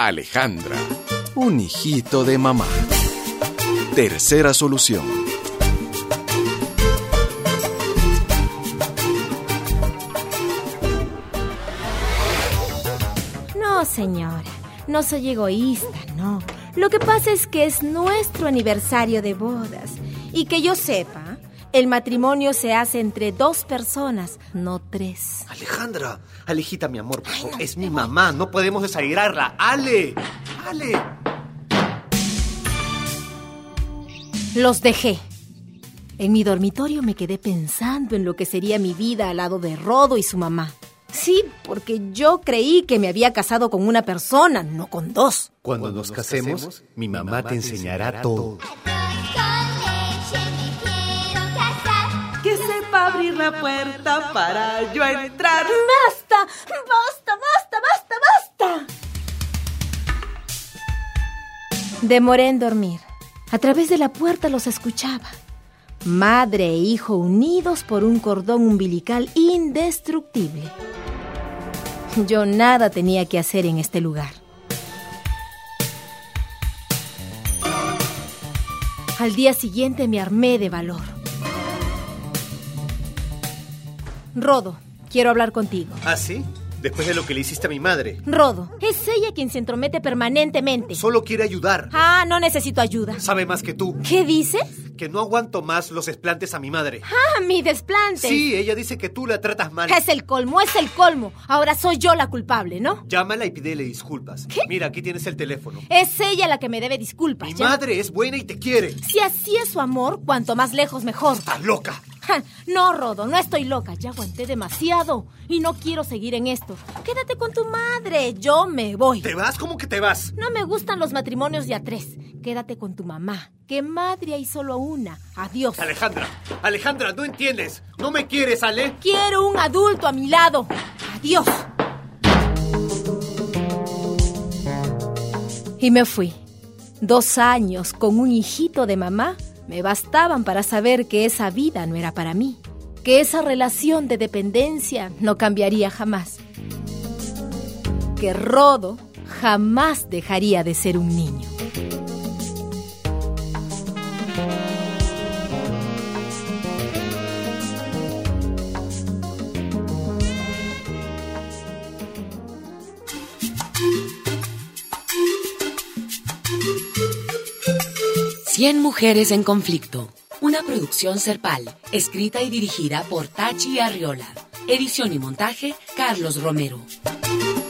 Alejandra, un hijito de mamá. Tercera solución. No, señora, no soy egoísta, no. Lo que pasa es que es nuestro aniversario de bodas. Y que yo sepa, el matrimonio se hace entre 2 personas, no 3. Alejandra, Alejita, mi amor, por favor, es mi mamá, no podemos desairarla. ¡Ale! Los dejé. En mi dormitorio me quedé pensando en lo que sería mi vida al lado de Rodo y su mamá. Sí, porque yo creí que me había casado con una persona, no con 2. Cuando nos casemos, mi mamá te enseñará todo. Que sepa abrir la puerta para yo entrar. ¡Basta! Demoré en dormir. A través de la puerta los escuchaba. Madre e hijo unidos por un cordón umbilical indestructible. Yo nada tenía que hacer en este lugar. Al día siguiente me armé de valor. Rodo, quiero hablar contigo. ¿Ah, sí? Después de lo que le hiciste a mi madre. Rodo, es ella quien se entromete permanentemente. Solo quiere ayudar. Ah, no necesito ayuda. Sabe más que tú. ¿Qué dices? Que no aguanto más los desplantes a mi madre. Ah, mi desplante. Sí, ella dice que tú la tratas mal. Es el colmo. Ahora soy yo la culpable, ¿no? Llámala y pídele disculpas. ¿Qué? Mira, aquí tienes el teléfono. Es ella la que me debe disculpas. Mi madre es buena y te quiere. Si así es su amor, cuanto más lejos mejor. ¡Estás loca! No, Rodo, no estoy loca. Ya aguanté demasiado y no quiero seguir en esto. Quédate con tu madre. Yo me voy. ¿Te vas? ¿Cómo que te vas? No me gustan los matrimonios de a 3. Quédate con tu mamá. Que madre hay solo una. Adiós. Alejandra, no entiendes. ¿No me quieres, Ale? Quiero un adulto a mi lado. Adiós. Y me fui. 2 años con un hijito de mamá me bastaban para saber que esa vida no era para mí, que esa relación de dependencia no cambiaría jamás, que Rodo jamás dejaría de ser un niño. Cien mujeres en conflicto. Una producción Serpal, escrita y dirigida por Tachi Arriola. Edición y montaje, Carlos Romero.